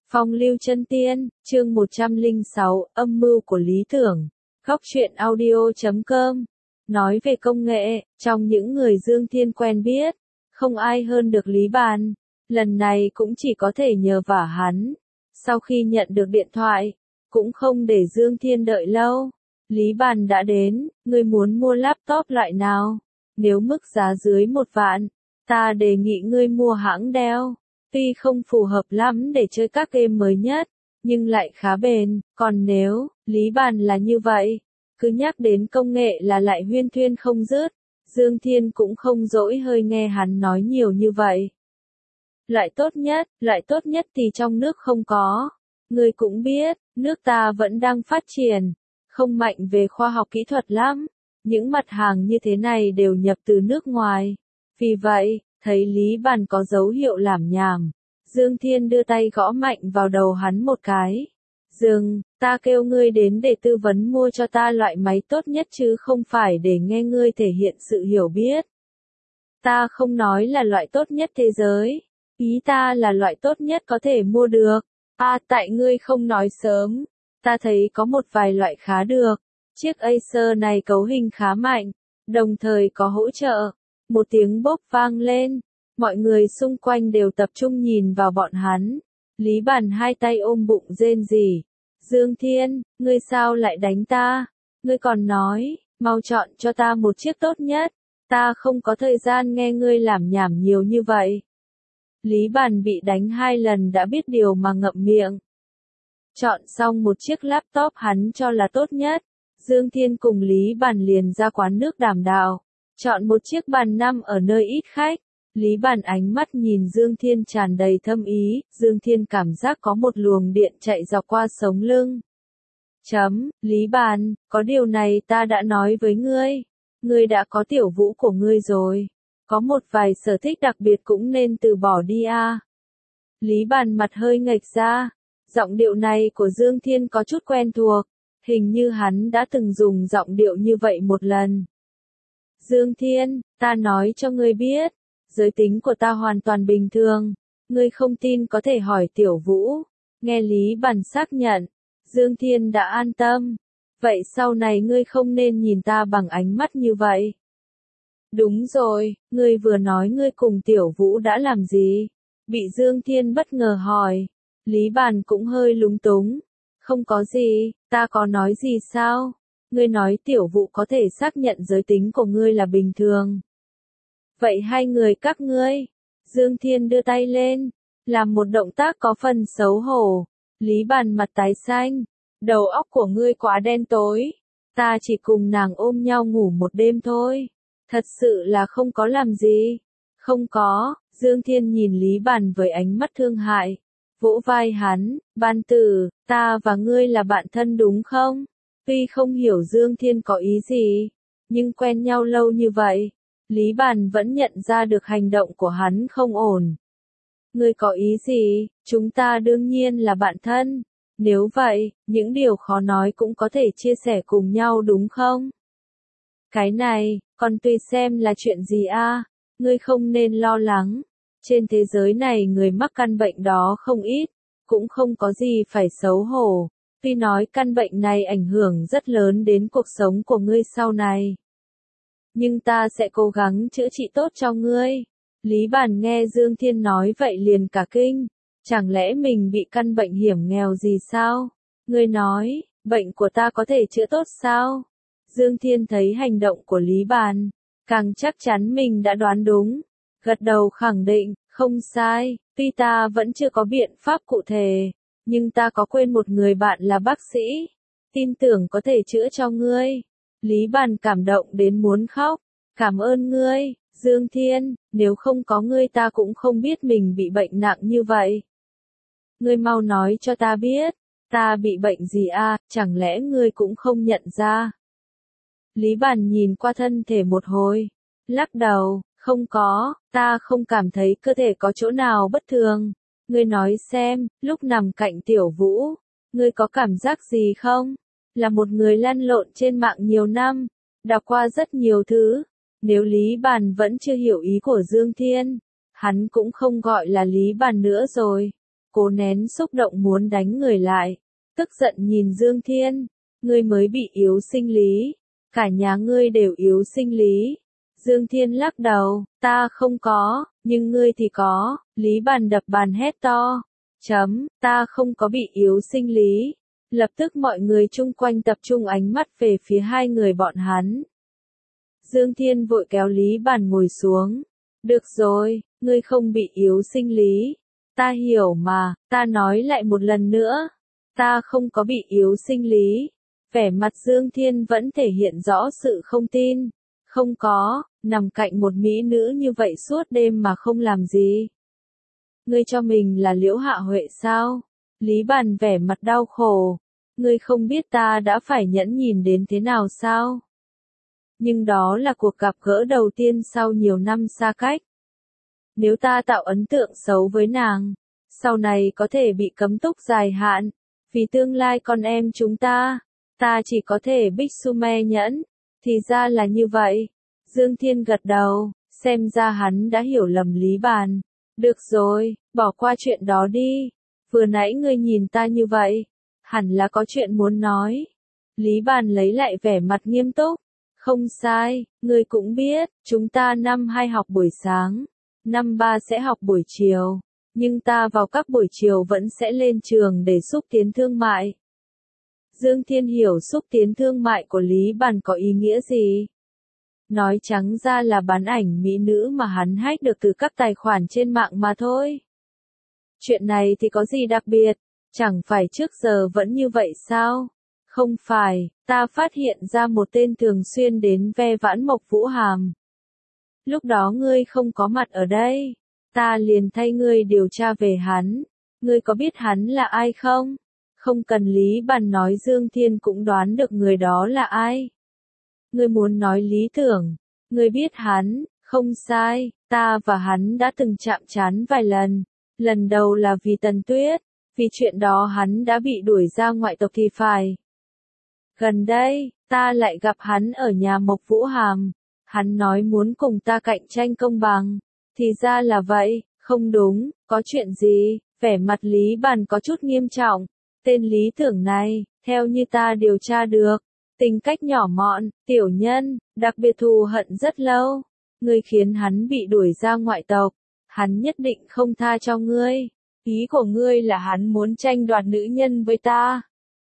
Phong lưu chân tiên, chương 106, âm mưu của lý tưởng. Góc truyện audio.com. Nói về công nghệ, trong những người Dương Thiên quen biết, không ai hơn được Lý Bàn. Lần này cũng chỉ có thể nhờ vả hắn. Sau khi nhận được điện thoại, cũng không để Dương Thiên đợi lâu. Lý Bàn đã đến, ngươi muốn mua laptop loại nào? Nếu mức giá dưới 1 vạn, ta đề nghị ngươi mua hãng Dell. Tuy không phù hợp lắm để chơi các game mới nhất, nhưng lại khá bền, còn nếu, Lý Bàn là như vậy, cứ nhắc đến công nghệ là lại huyên thuyên không dứt, Dương Thiên cũng không dỗi hơi nghe hắn nói nhiều như vậy. Loại tốt nhất thì trong nước không có. Ngươi cũng biết, nước ta vẫn đang phát triển, không mạnh về khoa học kỹ thuật lắm, những mặt hàng như thế này đều nhập từ nước ngoài. Vì vậy, thấy Lý Bàn có dấu hiệu lảm nhảm, Dương Thiên đưa tay gõ mạnh vào đầu hắn một cái. Dừng, ta kêu ngươi đến để tư vấn mua cho ta loại máy tốt nhất chứ không phải để nghe ngươi thể hiện sự hiểu biết. Ta không nói là loại tốt nhất thế giới, ý ta là loại tốt nhất có thể mua được. Tại ngươi không nói sớm, ta thấy có một vài loại khá được. Chiếc Acer này cấu hình khá mạnh, đồng thời có hỗ trợ. Một tiếng bốp vang lên, mọi người xung quanh đều tập trung nhìn vào bọn hắn. Lý Bàn hai tay ôm bụng rên rỉ. Dương Thiên, ngươi sao lại đánh ta? Ngươi còn nói, mau chọn cho ta một chiếc tốt nhất. Ta không có thời gian nghe ngươi lảm nhảm nhiều như vậy. Lý Bàn bị đánh 2 lần đã biết điều mà ngậm miệng. Chọn xong một chiếc laptop hắn cho là tốt nhất. Dương Thiên cùng Lý Bàn liền ra quán nước Đàm Đào. Chọn một chiếc bàn 5 ở nơi ít khách. Lý Bàn ánh mắt nhìn Dương Thiên tràn đầy thâm ý, Dương Thiên cảm giác có một luồng điện chạy dọc qua sống lưng. Lý Bàn, có điều này ta đã nói với ngươi. Ngươi đã có tiểu vũ của ngươi rồi. Có một vài sở thích đặc biệt cũng nên từ bỏ đi a. Lý Bàn mặt hơi nghệch ra. Giọng điệu này của Dương Thiên có chút quen thuộc. Hình như hắn đã từng dùng giọng điệu như vậy một lần. Dương Thiên, ta nói cho ngươi biết, giới tính của ta hoàn toàn bình thường, ngươi không tin có thể hỏi Tiểu Vũ. Nghe Lý Bàn xác nhận, Dương Thiên đã an tâm. Vậy sau này ngươi không nên nhìn ta bằng ánh mắt như vậy. Đúng rồi, ngươi vừa nói ngươi cùng Tiểu Vũ đã làm gì? Bị Dương Thiên bất ngờ hỏi. Lý Bàn cũng hơi lúng túng. Không có gì, ta có nói gì sao? Ngươi nói Tiểu Vũ có thể xác nhận giới tính của ngươi là bình thường. Vậy hai người các ngươi? Dương Thiên đưa tay lên, làm một động tác có phần xấu hổ. Lý Bàn mặt tái xanh. Đầu óc của ngươi quá đen tối. Ta chỉ cùng nàng ôm nhau ngủ một đêm thôi. Thật sự là không có làm gì. Không có, Dương Thiên nhìn Lý Bàn với ánh mắt thương hại. Vỗ vai hắn, Ban Tử, ta và ngươi là bạn thân đúng không? Tuy không hiểu Dương Thiên có ý gì, nhưng quen nhau lâu như vậy, Lý Bàn vẫn nhận ra được hành động của hắn không ổn. Ngươi có ý gì? Chúng ta đương nhiên là bạn thân. Nếu vậy, những điều khó nói cũng có thể chia sẻ cùng nhau đúng không? Cái này, còn tùy xem là chuyện gì a. Ngươi không nên lo lắng. Trên thế giới này người mắc căn bệnh đó không ít, cũng không có gì phải xấu hổ. Tuy nói căn bệnh này ảnh hưởng rất lớn đến cuộc sống của ngươi sau này, nhưng ta sẽ cố gắng chữa trị tốt cho ngươi. Lý Bàn nghe Dương Thiên nói vậy liền cả kinh. Chẳng lẽ mình bị căn bệnh hiểm nghèo gì sao? Ngươi nói, bệnh của ta có thể chữa tốt sao? Dương Thiên thấy hành động của Lý Bàn, càng chắc chắn mình đã đoán đúng. Gật đầu khẳng định, không sai, tuy ta vẫn chưa có biện pháp cụ thể, nhưng ta có quên một người bạn là bác sĩ, tin tưởng có thể chữa cho ngươi. Lý Bàn cảm động đến muốn khóc. Cảm ơn ngươi, Dương Thiên, nếu không có ngươi ta cũng không biết mình bị bệnh nặng như vậy. Ngươi mau nói cho ta biết, ta bị bệnh gì a? Chẳng lẽ ngươi cũng không nhận ra? Lý Bàn nhìn qua thân thể một hồi, lắc đầu, không có, ta không cảm thấy cơ thể có chỗ nào bất thường. Ngươi nói xem, lúc nằm cạnh Tiểu Vũ, ngươi có cảm giác gì không? Là một người lăn lộn trên mạng nhiều năm, đọc qua rất nhiều thứ. Nếu Lý Bàn vẫn chưa hiểu ý của Dương Thiên, hắn cũng không gọi là Lý Bàn nữa rồi. cố nén xúc động muốn đánh người lại, tức giận nhìn Dương Thiên, ngươi mới bị yếu sinh lý, cả nhà ngươi đều yếu sinh lý. Dương Thiên lắc đầu, ta không có, nhưng ngươi thì có. Lý Bàn đập bàn hét to, ta không có bị yếu sinh lý. Lập tức mọi người chung quanh tập trung ánh mắt về phía hai người bọn hắn. Dương Thiên vội kéo Lý Bàn ngồi xuống. Được rồi, ngươi không bị yếu sinh lý. Ta hiểu mà, ta nói lại một lần nữa. Ta không có bị yếu sinh lý. Vẻ mặt Dương Thiên vẫn thể hiện rõ sự không tin. Không có, nằm cạnh một mỹ nữ như vậy suốt đêm mà không làm gì. Ngươi cho mình là Liễu Hạ Huệ sao? Lý Bàn vẻ mặt đau khổ. Ngươi không biết ta đã phải nhẫn nhìn đến thế nào sao? Nhưng đó là cuộc gặp gỡ đầu tiên sau nhiều năm xa cách. Nếu ta tạo ấn tượng xấu với nàng, sau này có thể bị cấm túc dài hạn, vì tương lai con em chúng ta chỉ có thể Bích Sume nhẫn, thì ra là như vậy. Dương Thiên gật đầu, xem ra hắn đã hiểu lầm Lý Bàn. Được rồi, bỏ qua chuyện đó đi, vừa nãy ngươi nhìn ta như vậy, hẳn là có chuyện muốn nói. Lý Bàn lấy lại vẻ mặt nghiêm túc, không sai, ngươi cũng biết, chúng ta năm 2 học buổi sáng, năm 3 sẽ học buổi chiều, nhưng ta vào các buổi chiều vẫn sẽ lên trường để xúc tiến thương mại. Dương Thiên hiểu xúc tiến thương mại của Lý Bàn có ý nghĩa gì? Nói trắng ra là bán ảnh mỹ nữ mà hắn hack được từ các tài khoản trên mạng mà thôi. Chuyện này thì có gì đặc biệt, chẳng phải trước giờ vẫn như vậy sao? Không phải, ta phát hiện ra một tên thường xuyên đến ve vãn Mộc Vũ Hàm. Lúc đó ngươi không có mặt ở đây, ta liền thay ngươi điều tra về hắn. Ngươi có biết hắn là ai không? Không cần Lý Bàn nói, Dương Thiên cũng đoán được người đó là ai. Ngươi muốn nói Lý Tưởng, ngươi biết hắn, không sai, ta và hắn đã từng chạm trán vài lần. Lần đầu là vì Tần Tuyết, vì chuyện đó hắn đã bị đuổi ra ngoại tộc thì phải. Gần đây, ta lại gặp hắn ở nhà Mộc Vũ Hàm, hắn nói muốn cùng ta cạnh tranh công bằng, thì ra là vậy, không đúng, có chuyện gì? Vẻ mặt Lý Bàn có chút nghiêm trọng, tên Lý Tưởng này, theo như ta điều tra được, tính cách nhỏ mọn, tiểu nhân, đặc biệt thù hận rất lâu. Ngươi khiến hắn bị đuổi ra ngoại tộc, hắn nhất định không tha cho ngươi. Ý của ngươi là hắn muốn tranh đoạt nữ nhân với ta.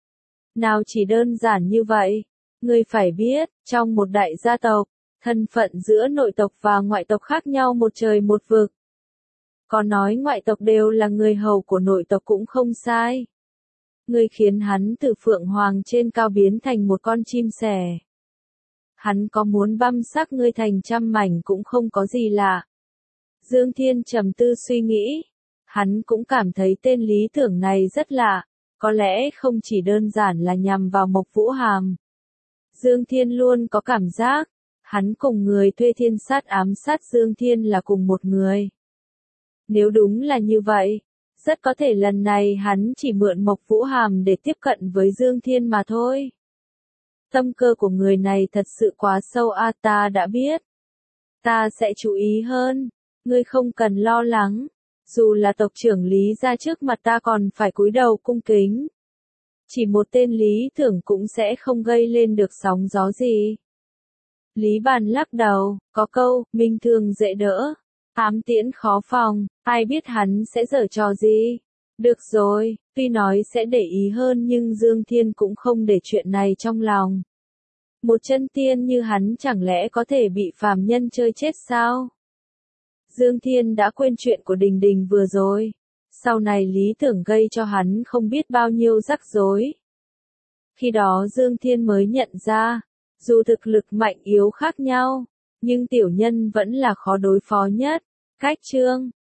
Nào chỉ đơn giản như vậy, ngươi phải biết, trong một đại gia tộc, thân phận giữa nội tộc và ngoại tộc khác nhau một trời một vực. Có nói ngoại tộc đều là người hầu của nội tộc cũng không sai. Ngươi khiến hắn từ phượng hoàng trên cao biến thành một con chim sẻ. Hắn có muốn băm xác ngươi thành trăm mảnh cũng không có gì lạ. Dương Thiên trầm tư suy nghĩ. Hắn cũng cảm thấy tên Lý Tưởng này rất lạ. Có lẽ không chỉ đơn giản là nhằm vào Mộc Vũ Hàm. Dương Thiên luôn có cảm giác, hắn cùng người thuê thiên sát ám sát Dương Thiên là cùng một người. Nếu đúng là như vậy, rất có thể lần này hắn chỉ mượn Mộc Vũ Hàm để tiếp cận với Dương Thiên mà thôi. Tâm cơ của người này thật sự quá sâu a, ta đã biết. Ta sẽ chú ý hơn, ngươi không cần lo lắng. Dù là tộc trưởng Lý ra trước mặt ta còn phải cúi đầu cung kính. Chỉ một tên Lý Tưởng cũng sẽ không gây lên được sóng gió gì. Lý Bàn lắc đầu, có câu, minh thương dễ đỡ, ám tiễn khó phòng, ai biết hắn sẽ giở trò gì. Được rồi, tuy nói sẽ để ý hơn nhưng Dương Thiên cũng không để chuyện này trong lòng. Một chân tiên như hắn chẳng lẽ có thể bị phàm nhân chơi chết sao? Dương Thiên đã quên chuyện của Đình Đình vừa rồi. Sau này Lý Tưởng gây cho hắn không biết bao nhiêu rắc rối. Khi đó Dương Thiên mới nhận ra, dù thực lực mạnh yếu khác nhau, nhưng tiểu nhân vẫn là khó đối phó nhất. Cách chương